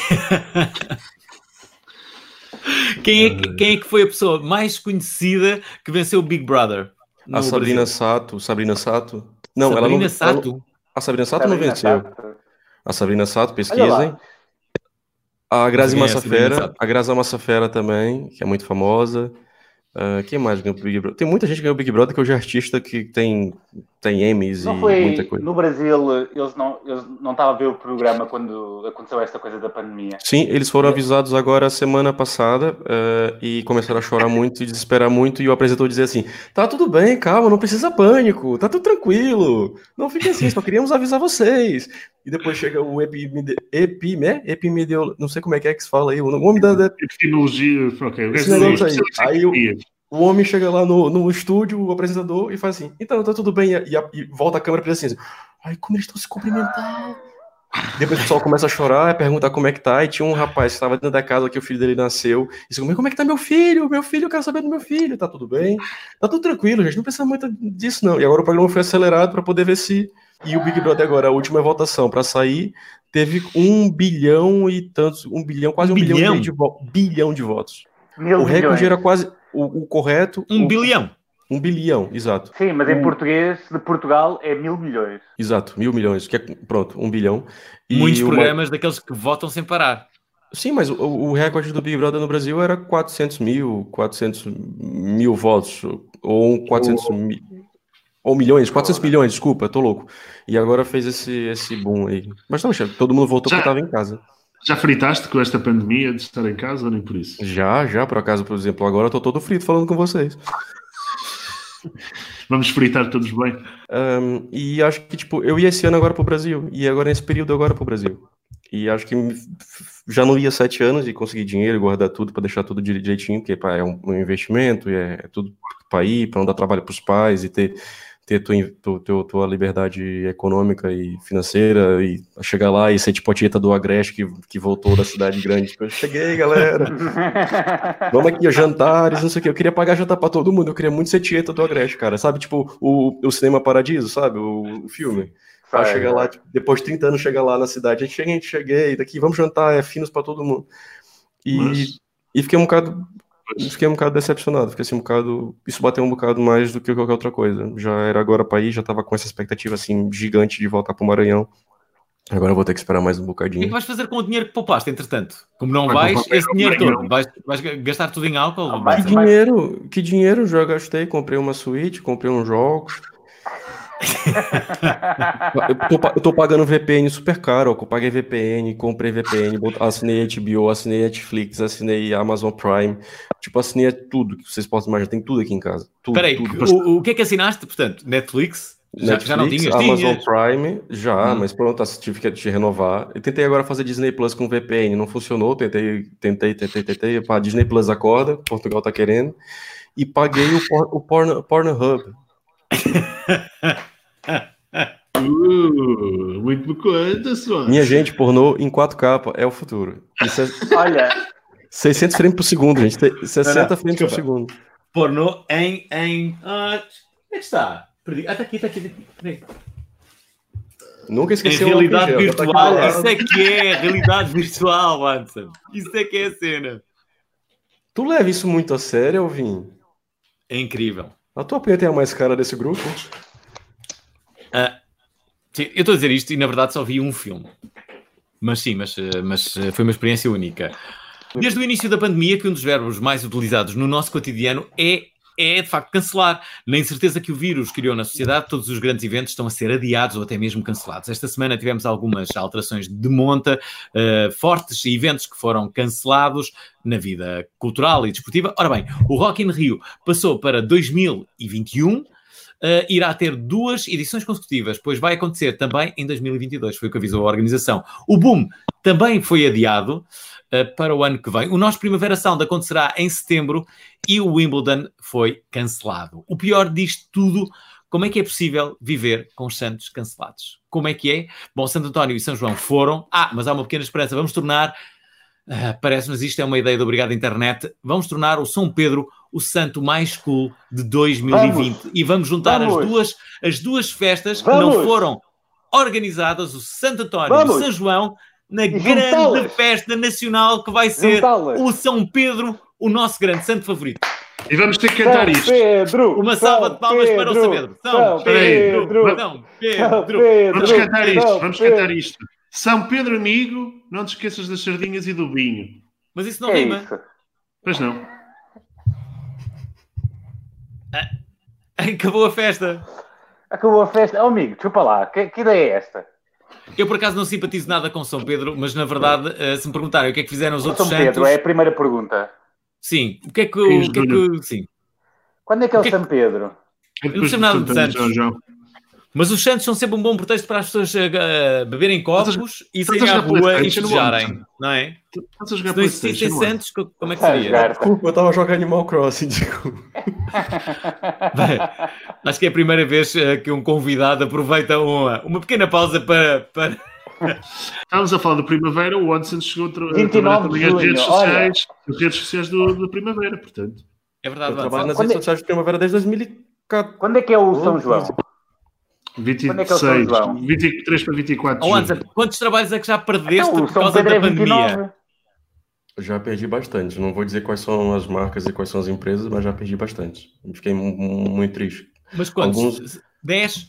Quem é que foi a pessoa mais conhecida que venceu o Big Brother? A Sabrina Sato. Não, Sabrina Sato? A Sabrina Sato não venceu. A Sabrina Sato, pesquisem. A Grazi Massafera também, que é muito famosa. Quem mais ganhou o Big Brother? Tem muita gente que ganhou o Big Brother que hoje é artista que tem Emmys e muita coisa. No Brasil, eles não estavam a ver o programa quando aconteceu esta coisa da pandemia. Sim, eles foram avisados agora semana passada e começaram a chorar muito e desesperar muito, e o apresentador dizia assim: tá tudo bem, calma, não precisa pânico, tá tudo tranquilo, não fique assim, só queríamos avisar vocês. E depois chega o epimediologista, não sei como é que se fala aí, o nome da epidemiologia, ok. Aí o homem chega lá no estúdio, o apresentador, e faz assim: então, tá tudo bem, e volta a câmera pra ele assim: ai, como eles estão se cumprimentando. Depois o pessoal começa a chorar, perguntar como é que tá, e tinha um rapaz que estava dentro da casa que o filho dele nasceu, e disse: como é que tá meu filho? Meu filho, eu quero saber do meu filho. Tá tudo bem? Tá tudo tranquilo, gente, não precisa muito disso não. E agora o programa foi acelerado para poder ver se... E o Big Brother agora, a última votação para sair, teve 1 bilhão e tantos, quase 1 bilhão de votos. O recorde era quase o correto. 1 bilhão. 1 bilhão, exato. Sim, mas em português de Portugal é 1.000 milhões. Exato, 1.000 milhões, que é, pronto, 1 bilhão. E muitos programas daqueles que votam sem parar. Sim, mas o recorde do Big Brother no Brasil era 400 mil votos, ou 400 mil... Ou milhões, 400 milhões, desculpa, tô louco. E agora fez esse boom aí. Mas não, todo mundo voltou porque estava em casa. Já fritaste com esta pandemia de estar em casa ou nem por isso? Já, por acaso, por exemplo, agora eu tô todo frito falando com vocês. Vamos fritar todos bem. E acho que, tipo, eu ia esse ano agora pro Brasil, e agora nesse período agora pro Brasil. E acho que já não ia 7 anos e consegui dinheiro, guardar tudo para deixar tudo direitinho, porque é um investimento, e é tudo para ir, para não dar trabalho pros pais e ter tua liberdade econômica e financeira, e chegar lá e ser tipo a Tieta do Agreste que voltou da cidade grande. Tipo, eu cheguei, galera. Vamos aqui, jantares, não sei o que. Eu queria pagar jantar pra todo mundo. Eu queria muito ser Tieta do Agreste, cara. Sabe, tipo, o Cinema Paradiso, sabe? O filme. Pra chegar lá, tipo, depois de 30 anos, chegar lá na cidade. A gente cheguei, daqui, vamos jantar, é finos pra todo mundo. E fiquei um bocado decepcionado, fiquei assim isso bateu um bocado mais do que qualquer outra coisa. Já era agora para ir, já tava com essa expectativa assim gigante de voltar pro Maranhão. Agora eu vou ter que esperar mais um bocadinho. O que é que vais fazer com o dinheiro que poupaste, entretanto? Como não vais, esse dinheiro todo, vais gastar tudo em álcool? Que dinheiro já gastei? Comprei uma Switch, comprei uns jogos. Eu tô pagando VPN super caro, eu paguei VPN, comprei VPN, assinei HBO, assinei Netflix, assinei Amazon Prime, tipo, assinei tudo que vocês possam imaginar, tem tudo aqui em casa. Peraí, o que é que assinaste, portanto? Netflix já não tinhas? Amazon Prime, mas pronto, tive que renovar. Eu tentei agora fazer Disney Plus com VPN, não funcionou, tentei, pá, Disney Plus acorda, Portugal tá querendo, e paguei o Pornhub. Muito coisa, só. Minha gente, pornô em 4K é o futuro. Isso Olha, 600 frames por segundo, gente. 60 frames por segundo. Pornô em onde é que está? Está aqui. Nunca esqueceu. Em realidade virtual. Isso é que é realidade virtual, Anderson. Isso é que é a cena. Tu leva isso muito a sério, Alvin? É incrível. A tua punheta é a mais cara desse grupo? Sim, eu estou a dizer isto e na verdade só vi um filme. Mas sim, mas foi uma experiência única. Desde o início da pandemia, que um dos verbos mais utilizados no nosso cotidiano é de facto cancelar. Na incerteza que o vírus criou na sociedade, todos os grandes eventos estão a ser adiados ou até mesmo cancelados. Esta semana tivemos algumas alterações de monta, fortes eventos que foram cancelados na vida cultural e desportiva. Ora bem, o Rock in Rio passou para 2021, irá ter 2 edições consecutivas, pois vai acontecer também em 2022, foi o que avisou a organização. O Boom também foi adiado para o ano que vem. O nosso Primavera Sound acontecerá em setembro e o Wimbledon foi cancelado. O pior disto tudo, como é que é possível viver com os santos cancelados? Como é que é? Bom, Santo António e São João foram. Mas há uma pequena esperança. Vamos tornar, parece-nos isto é uma ideia do Obrigado Internet, vamos tornar o São Pedro o santo mais cool de 2020. E vamos juntar as duas festas que não foram organizadas, o Santo António e o São João, na grande festa nacional que vai ser o São Pedro, o nosso grande santo favorito. E vamos ter que cantar isto. Pedro, uma salva de palmas para o São Pedro. São Pedro. Vamos cantar isto. São Pedro amigo, não te esqueças das sardinhas e do vinho. Mas isso não rima. Pois não. Acabou a festa. Acabou a festa. Oh, amigo, desculpa lá. Que ideia é esta? Eu, por acaso, não simpatizo nada com São Pedro, mas, na verdade, se me perguntarem o que é que fizeram os outros São Pedro, santos... é a primeira pergunta. Sim. Sim. Quando é que é o São Pedro? Eu não percebo nada de santos. Mas os santos são sempre um bom pretexto para as pessoas beberem copos e saírem à rua e festejarem, não é? Se não existissem santos, como é que seria? Desculpa, eu estava a jogar Animal Crossing, desculpa. Acho que é a primeira vez que um convidado aproveita uma pequena pausa para... Estávamos a falar do Primavera, o Anderson chegou a trabalhar também as redes sociais do Primavera, portanto. É verdade, eu trabalho nas redes sociais do Primavera desde 2004. Quando é que é o São João? 26, 23 para 24 de Anderson, quantos trabalhos é que já perdeste por causa da pandemia? Já perdi bastante. Não vou dizer quais são as marcas e quais são as empresas, mas já perdi bastante. Fiquei muito triste. Mas quantos? 10?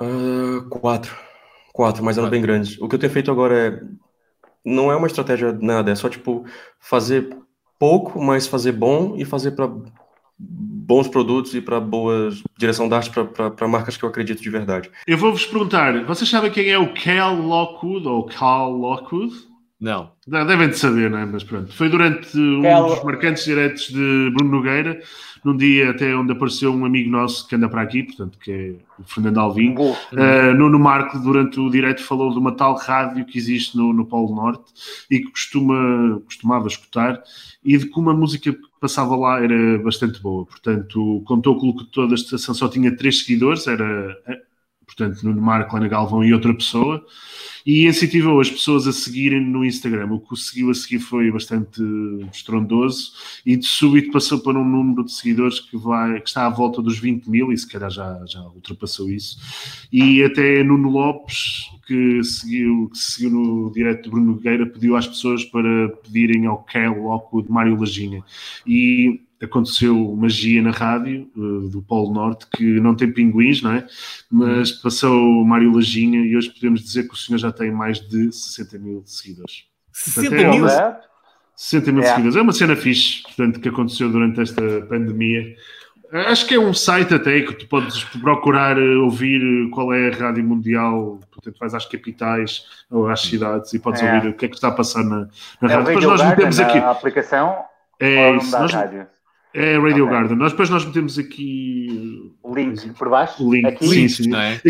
4, mas eram bem grandes. O que eu tenho feito agora não é uma estratégia nada, é só fazer pouco, mas fazer bom e fazer para bons produtos e para boa direção de arte para marcas que eu acredito de verdade. Eu vou-vos perguntar, vocês sabem quem é o Cal Lockwood ou Cal Lockwood? Não. Devem de saber, não é? Mas pronto. Foi durante um dos marcantes diretos de Bruno Nogueira, num dia até onde apareceu um amigo nosso que anda para aqui, portanto, que é o Fernando Alvim. Nuno Marco, durante o direto, falou de uma tal rádio que existe no Polo Norte e que costumava escutar, e de como a música que passava lá era bastante boa. Portanto, contou que toda a estação só tinha 3 seguidores, portanto, Nuno Marco, Ana Galvão e outra pessoa, e incentivou as pessoas a seguirem no Instagram. O que o seguiu a seguir foi bastante estrondoso e de súbito passou para um número de seguidores que está à volta dos 20 mil e se calhar já ultrapassou isso. E até Nuno Lopes, que seguiu no direto de Bruno Nogueira, pediu às pessoas para pedirem ao Cal Lockwood Mário Lajinha. E aconteceu magia na rádio do Polo Norte, que não tem pinguins, não é? Mas passou o Mário Lajinha e hoje podemos dizer que o senhor já tem mais de 60 mil seguidores. 60 mil? 60 mil seguidores. É uma cena fixe, portanto, que aconteceu durante esta pandemia. Acho que é um site até que tu podes procurar ouvir qual é a rádio mundial, portanto vais às capitais ou às cidades e podes ouvir o que é que está a passar na rádio. Depois nós metemos aqui a aplicação ou da rádio. É Radio Garden. Depois nós metemos aqui o link por baixo. O link, aqui, sim. Não é?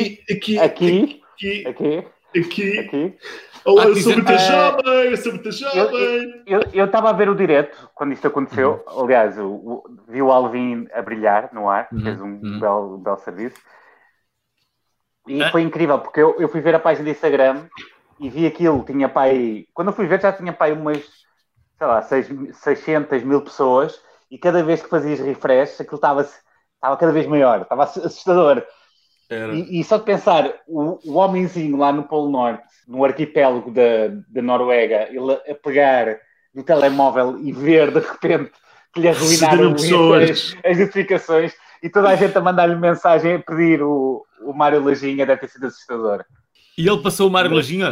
Aqui. Olá, eu sou muito jovem, Eu estava a ver o direto quando isto aconteceu. Aliás, vi o Alvin a brilhar no ar, fez um belo serviço. E foi incrível, porque eu fui ver a página do Instagram e vi aquilo, tinha pai... Quando eu fui ver já tinha pai umas, sei lá, 600 mil pessoas. E cada vez que fazias refresh, aquilo estava cada vez maior, estava assustador. E só de pensar, o homenzinho lá no Polo Norte, no arquipélago da Noruega, ele a pegar no telemóvel e ver de repente que lhe arruinaram as notificações e toda a gente a mandar-lhe mensagem a pedir o Mário Lajinha, deve ter sido assustador. E ele passou o Mário Lajinha ou não?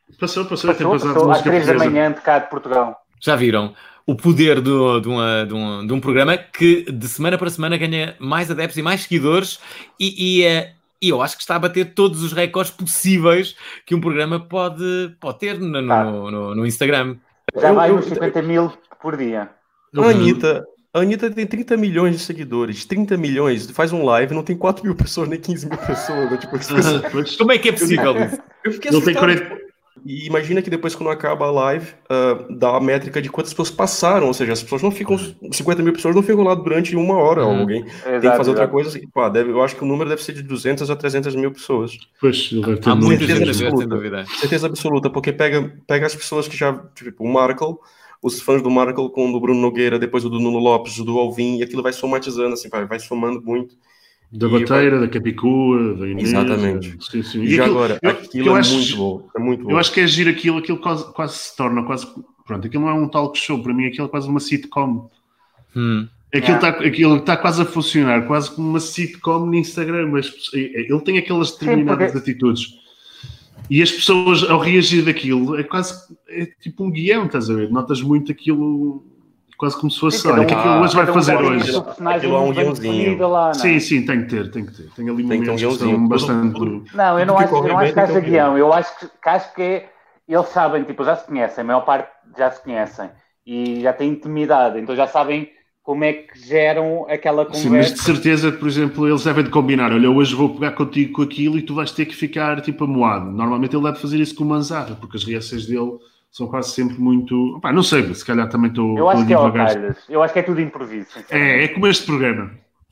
Passou às 3 da manhã de cá de Portugal. Já viram o poder de um programa que de semana para semana ganha mais adeptos e mais seguidores e eu acho que está a bater todos os recordes possíveis que um programa pode ter no Instagram. Já vai uns 50 mil por dia. A Anitta tem 30 milhões de seguidores. 30 milhões. Faz um live, não tem 4 mil pessoas, nem 15 mil pessoas. Né? Tipo, como é que é possível isso? Eu fiquei assustado. E imagina que depois, quando acaba a live, dá a métrica de quantas pessoas passaram. Ou seja, as pessoas não ficam... 50 mil pessoas não ficam lá durante 1 hora. Alguém tem que fazer outra coisa. Assim, eu acho que o número deve ser de 200 a 300 mil pessoas. Pois, há muita certeza, certeza absoluta. Porque pega as pessoas que já... Tipo, o Markle... Os fãs do Markle com o do Bruno Nogueira, depois o do Nuno Lopes, o do Alvin, e aquilo vai somatizando, assim, vai somando muito. Da Bateira, da Capicua, da Inês. Exatamente. Sim. E já agora, aquilo é muito bom. É muito bom. Eu acho que é giro aquilo quase se torna, pronto, aquilo não é um talk show, para mim aquilo é quase uma sitcom. Aquilo está quase a funcionar, quase como uma sitcom no Instagram, mas ele tem aquelas determinadas atitudes. E as pessoas, ao reagir daquilo, é tipo um guião, estás a ver? Notas muito aquilo, quase como se fosse, olha, que aquilo hoje vai fazer hoje. Aquilo é um guiãozinho. Lá, sim, tem que ter. Tem ali momentos que estão bastante... Não, eu não acho que haja guião. Eu acho que é... Eles sabem, tipo, já se conhecem, a maior parte já se conhecem. E já têm intimidade, então já sabem como é que geram aquela conversa. Sim, mas de certeza, por exemplo, eles devem de combinar. Olha, hoje vou pegar contigo com aquilo e tu vais ter que ficar, tipo, amoado. Normalmente ele deve fazer isso com o Manzarra, porque as reações dele são quase sempre muito... Opá, não sei, se calhar também estou eu acho que devagar. Eu acho que é tudo improviso. É como este programa.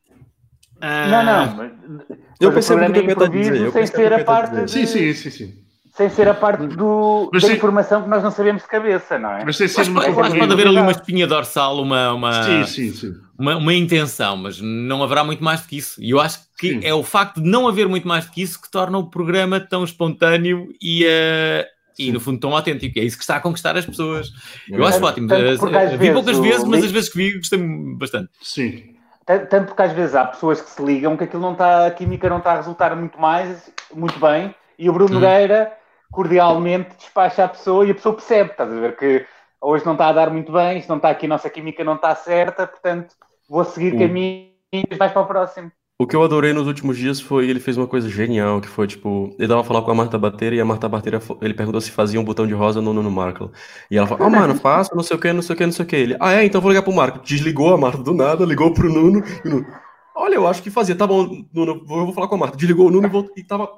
Não. Eu percebo o que é improviso sem ser a parte... Sim. Sem ser a parte da informação que nós não sabemos de cabeça, não é? Mas tem sido pode haver ali uma espinha dorsal, Sim. Uma intenção, mas não haverá muito mais do que isso. E eu acho que é o facto de não haver muito mais do que isso que torna o programa tão espontâneo e no fundo tão autêntico. É isso que está a conquistar as pessoas. Eu acho ótimo. Vi poucas vezes, mas as vezes que vi gostei bastante. Sim. Tanto porque às vezes há pessoas que se ligam que aquilo não está, a química não está a resultar muito bem, e o Bruno Nogueira cordialmente despacha a pessoa e a pessoa percebe, estás a ver que hoje não está a dar muito bem, isto não está aqui, a nossa química não está certa, portanto vou seguir caminho e vais para o próximo. O que eu adorei nos últimos dias foi, ele fez uma coisa genial, que foi tipo, ele dava a falar com a Marta Bateira e a Marta Bateira, ele perguntou se fazia um botão de rosa no Nuno Markle. E ela falou, mano, faço, não sei o que. Ele, então vou ligar pro Marco. Desligou a Marta do nada, ligou pro Nuno, e o Nuno, olha, eu acho que fazia, tá bom, Nuno, eu vou falar com a Marta. Desligou o Nuno e tava...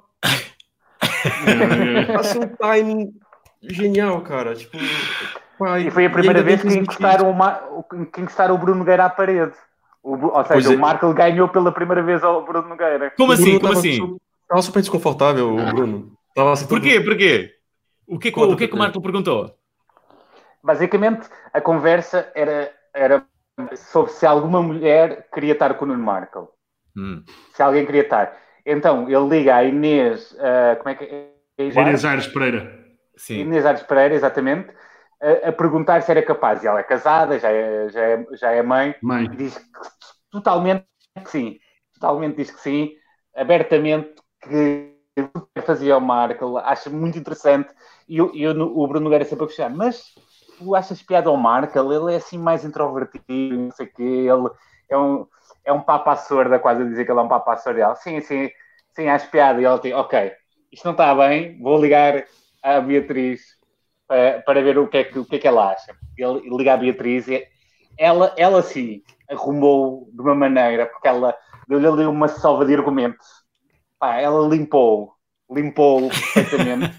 Passou um timing genial, cara. Tipo, e foi a primeira vez que encostaram o Bruno Nogueira à parede. Ou seja, o Markle ganhou pela primeira vez ao Bruno Nogueira. Como assim? Tava super desconfortável o Bruno. Porquê? O que é que o Markle perguntou? Basicamente, a conversa era sobre se alguma mulher queria estar com o Nuno Markle. Se alguém queria estar. Então, ele liga a Inês... como é que é? Inês Aires Pereira. Sim. Inês Aires Pereira, exatamente. A perguntar se era capaz. E ela é casada, já é mãe. E diz que totalmente que sim. Totalmente diz que sim. Abertamente que fazia o Markle. Acha muito interessante. E o Bruno Nogueira sempre a questionar. Mas tu achas piada ao Markle? Ele é assim mais introvertido, não sei o quê. Ele é um papa à sorda, quase a dizer que ele é um papa à sorda. Sim, acho piada. E ela diz, ok, isto não está bem, vou ligar à Beatriz para ver o que é que ela acha. Ele liga à Beatriz e ela sim, arrumou de uma maneira, porque ela deu-lhe ali uma sova de argumentos. Ela limpou perfeitamente.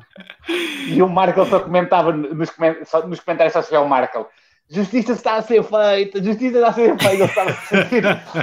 E o Markle só comentava nos comentários sociais, o Markle, justiça está a ser feita, ele estava a sentir.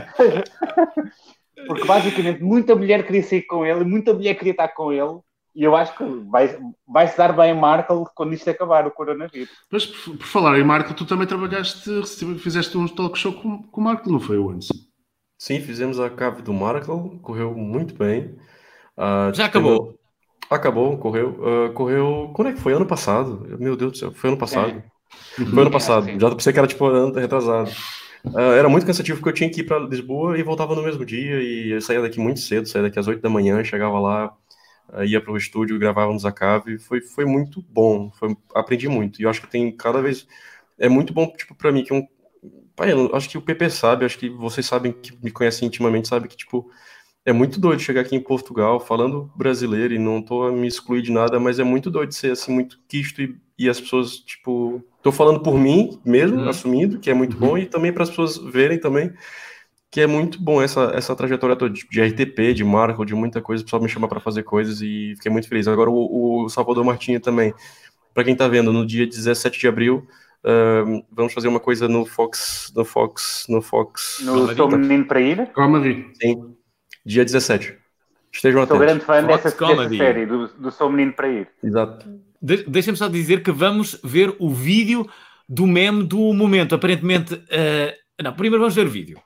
Porque basicamente muita mulher queria sair com ele, muita mulher queria estar com ele, e eu acho que vai-se dar bem Markle quando isto acabar, o coronavírus. Mas por falar em Markle, tu também fizeste um talk show com o Markle, não foi o antes? Sim, fizemos a cave do Markle, correu muito bem. Já acabou? Acabou, correu... Quando é que foi? Ano passado? Meu Deus do céu, foi ano passado. Foi ano passado, já pensei que era tipo ano retrasado. Era muito cansativo porque eu tinha que ir para Lisboa e voltava no mesmo dia, e eu saía daqui muito cedo, saía daqui às 8 da manhã, chegava lá ia para o estúdio, gravávamos a cave, foi muito bom, aprendi muito, e eu acho que tem cada vez, é muito bom, tipo, para mim, que pai, eu acho que o PP sabe, acho que vocês sabem, que me conhecem intimamente, sabe que, tipo, é muito doido chegar aqui em Portugal, falando brasileiro, e não tô a me excluir de nada, mas é muito doido ser, assim, muito quisto, e as pessoas, tipo, tô falando por mim mesmo, assumindo, que é muito bom, e também para as pessoas verem também, que é muito bom essa trajetória toda de RTP, de marca, de muita coisa, o pessoal me chama para fazer coisas e fiquei muito feliz. Agora o Salvador Martinho também, para quem tá vendo, no dia 17 de abril, vamos fazer uma coisa no Fox. No Sou Menino para Ir? Comedy. Sim, dia 17. Estejam atentos. Sou grande fã dessa série, do Sou Menino para Ir. Exato. Deixa-me só dizer que vamos ver o vídeo do meme do momento. Aparentemente... não, primeiro vamos ver o vídeo.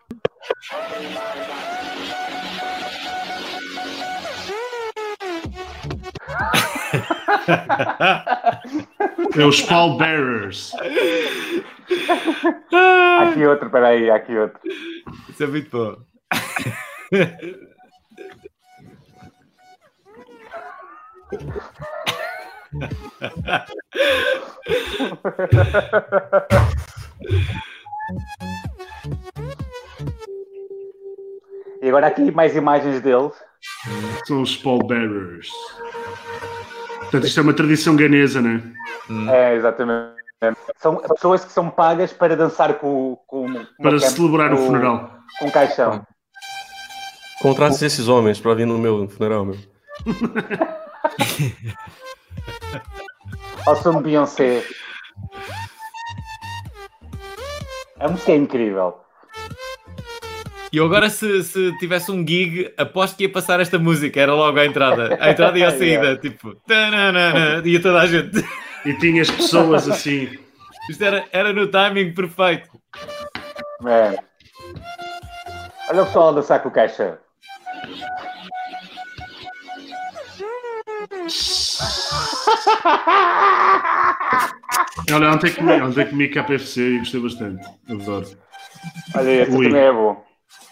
É os Paul Bearers. Aqui outro, peraí, aqui outro. Isso é muito bom. E agora aqui mais imagens deles. São os Paul Bearers. Portanto, isto é uma tradição ganesa, não é? É, exatamente. São pessoas que são pagas para dançar para celebrar o funeral. Com um caixão. Contrate esses homens para vir no meu funeral, meu. Ao som de Beyoncé. A música é incrível. E eu agora, se tivesse um gig, aposto que ia passar esta música. Era logo a entrada e a saída. Tipo, ia toda a gente. E tinha as pessoas assim. Isto era no timing perfeito. Man. Olha o pessoal a dançar com o caixão. Olha, ontem comi KFC e gostei bastante. Adoro. Olha, esse também é bom.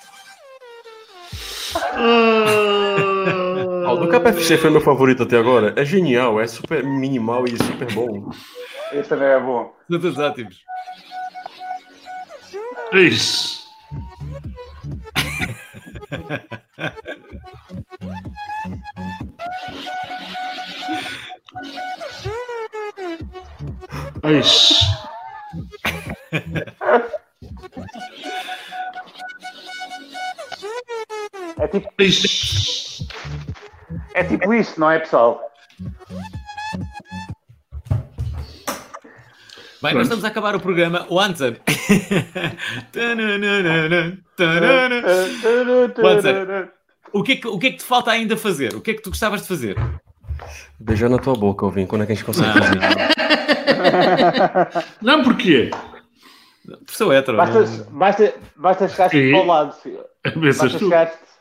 O do KFC foi meu favorito até agora. É genial, é super minimal e super bom. Esse também é bom. São todos ótimos. Isso. Ixi. É tipo isto, não é, pessoal? Bem, nós estamos a acabar o programa. Wanzer. Wanzer, o que é que te falta ainda fazer? O que é que tu gostavas de fazer? Beijar na tua boca, Alvin. Quando é que a gente consegue fazer? Não, porquê? Por sou hétero. Basta chegar-te ao lado. Pensas tu?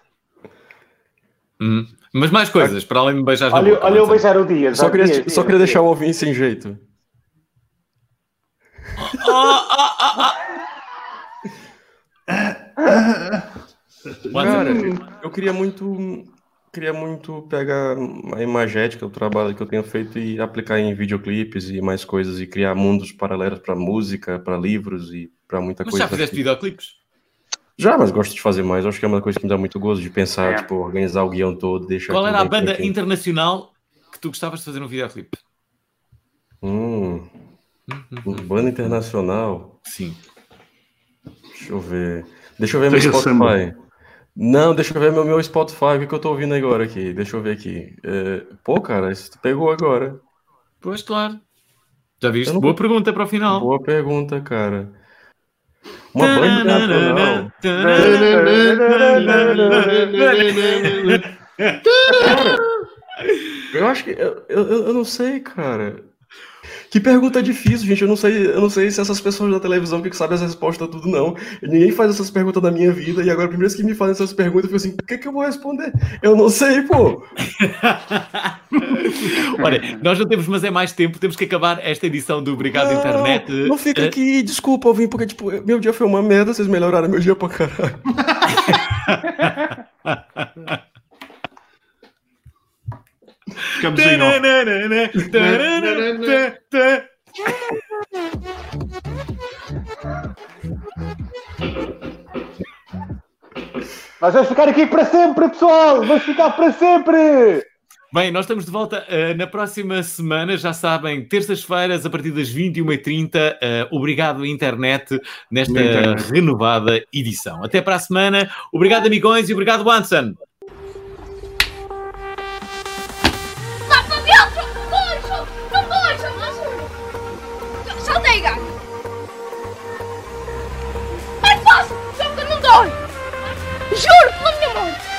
Mas mais coisas, para além de beijar na boca. Olha eu beijar o dia. Só queria deixar o Alvin sem jeito. Cara, eu queria muito pegar a imagética, o trabalho que eu tenho feito e aplicar em videoclipes e mais coisas e criar mundos paralelos para música, para livros e para muita coisa. Mas já fizeste videoclipes? Já, mas gosto de fazer mais. Acho que é uma coisa que me dá muito gosto de pensar, tipo, organizar o guião todo, deixar. Qual era a banda internacional que tu gostavas de fazer um videoclipe? Banda internacional? Sim. Deixa eu ver meu Spotify. Não, deixa eu ver meu Spotify. O que eu tô ouvindo agora aqui? Deixa eu ver aqui. Pô, cara, isso tu pegou agora. Pois, claro. Já viste? Boa pergunta para o final. Boa pergunta, cara. Uma banda internacional. Eu acho que... Eu não sei, cara. Que pergunta difícil, gente. Eu não sei se essas pessoas da televisão que sabem as respostas tudo, não. Ninguém faz essas perguntas na minha vida. E agora, a primeira vez que me fazem essas perguntas, eu fico assim, o que eu vou responder? Eu não sei, pô. Olha, nós não temos, mas é mais tempo. Temos que acabar esta edição do Obrigado Internet. Não fica aqui, desculpa, Alvin, porque, tipo, meu dia foi uma merda. Vocês melhoraram meu dia pra caralho. Ficamos em off. Nós vamos ficar aqui para sempre, pessoal! Vamos ficar para sempre! Bem, nós estamos de volta na próxima semana, já sabem, terças-feiras, a partir das 21h30. Obrigado, internet, nesta renovada edição. Até para a semana. Obrigado, amigões, e obrigado, Anson. Lá para dentro! Não coisa! Saltei, gato! Ai, fácil! Só que não dói! Juro pela minha mãe!